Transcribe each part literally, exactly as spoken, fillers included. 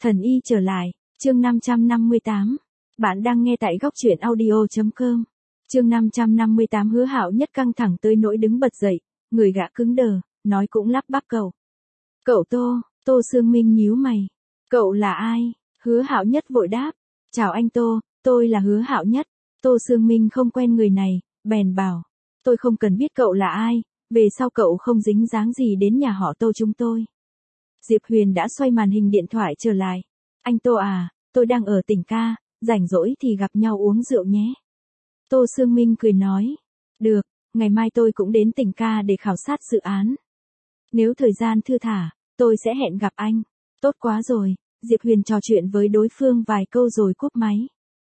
Thần y trở lại, chương năm trăm năm mươi tám. Bạn đang nghe tại góc truyện audio chấm com. Chương năm trăm năm mươi tám. Hứa Hạo Nhất căng thẳng tới nỗi đứng bật dậy, người gã cứng đờ, nói cũng lắp bắp cậu. Cậu Tô, Tô Sương Minh nhíu mày. Cậu là ai? Hứa Hạo Nhất vội đáp. Chào anh Tô, tôi là Hứa Hạo Nhất. Tô Sương Minh không quen người này, bèn bảo. Tôi không cần biết cậu là ai, về sau cậu không dính dáng gì đến nhà họ Tô chúng tôi. Diệp Huyền đã xoay màn hình điện thoại trở lại. Anh Tô à, tôi đang ở tỉnh ca, rảnh rỗi thì gặp nhau uống rượu nhé. Tô Sương Minh cười nói. Được, ngày mai tôi cũng đến tỉnh ca để khảo sát dự án. Nếu thời gian thưa thả, tôi sẽ hẹn gặp anh. Tốt quá rồi, Diệp Huyền trò chuyện với đối phương vài câu rồi cúp máy.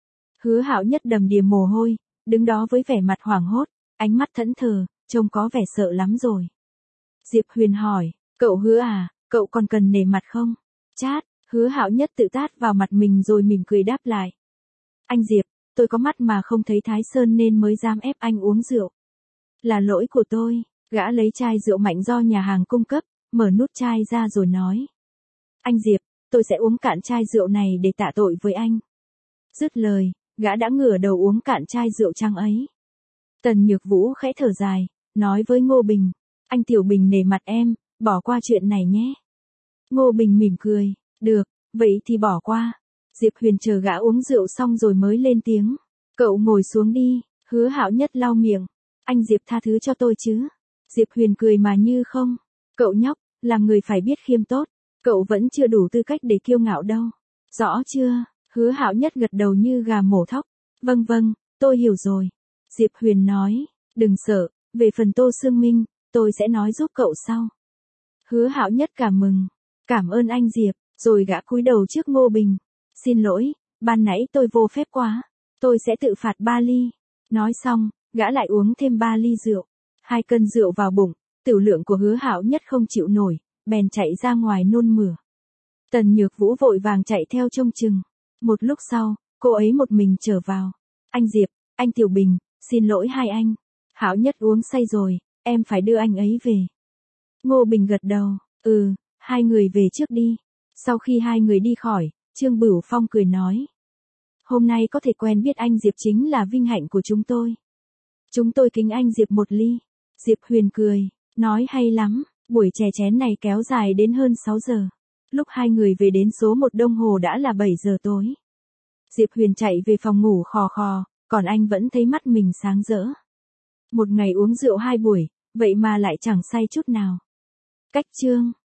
Hứa Hạo Nhất đầm đìa mồ hôi, đứng đó với vẻ mặt hoảng hốt, ánh mắt thẫn thờ, trông có vẻ sợ lắm rồi. Diệp Huyền hỏi, cậu Hứa à, cậu còn cần nể mặt không? Chát, Hứa Hạo Nhất tự tát vào mặt mình rồi mỉm cười đáp lại. Anh Diệp, tôi có mắt mà không thấy Thái Sơn nên mới dám ép anh uống rượu. Là lỗi của tôi. Gã lấy chai rượu mạnh do nhà hàng cung cấp, mở nút chai ra rồi nói. Anh Diệp, tôi sẽ uống cạn chai rượu này để tạ tội với anh. Dứt lời, gã đã ngửa đầu uống cạn chai rượu trắng ấy. Tần Nhược Vũ khẽ thở dài, nói với Ngô Bình. Anh Tiểu Bình nể mặt em, bỏ qua chuyện này nhé. Ngô Bình mỉm cười, được, vậy thì bỏ qua. Diệp Huyền chờ gã uống rượu xong rồi mới lên tiếng. Cậu ngồi xuống đi. Hứa Hạo Nhất lau miệng. Anh Diệp tha thứ cho tôi chứ. Diệp Huyền cười mà như không. Cậu nhóc, làm người phải biết khiêm tốt. Cậu vẫn chưa đủ tư cách để kiêu ngạo đâu. Rõ chưa? Hứa Hạo Nhất gật đầu như gà mổ thóc. Vâng vâng, tôi hiểu rồi. Diệp Huyền nói, đừng sợ, về phần Tô Sương Minh, tôi sẽ nói giúp cậu sau. Hứa Hạo Nhất cảm mừng. Cảm ơn anh Diệp, rồi gã cúi đầu trước Ngô Bình. Xin lỗi, ban nãy tôi vô phép quá. Tôi sẽ tự phạt ba ly. Nói xong, gã lại uống thêm ba ly rượu. Hai cân rượu vào bụng, tiểu lượng của Hứa Hạo Nhất không chịu nổi, bèn chạy ra ngoài nôn mửa. Tần Nhược Vũ vội vàng chạy theo trông chừng. Một lúc sau, cô ấy một mình trở vào. Anh Diệp, anh Tiểu Bình, xin lỗi hai anh. Hạo Nhất uống say rồi, em phải đưa anh ấy về. Ngô Bình gật đầu, ừ, hai người về trước đi. Sau khi hai người đi khỏi, Trương Bửu Phong cười nói. Hôm nay có thể quen biết anh Diệp chính là vinh hạnh của chúng tôi. Chúng tôi kính anh Diệp một ly. Diệp Huyền cười, nói hay lắm, buổi chè chén này kéo dài đến hơn sáu giờ. Lúc hai người về đến số một đồng hồ đã là bảy giờ tối. Diệp Huyền chạy về phòng ngủ khò khò, còn anh vẫn thấy mắt mình sáng rỡ. Một ngày uống rượu hai buổi, vậy mà lại chẳng say chút nào. Cách chương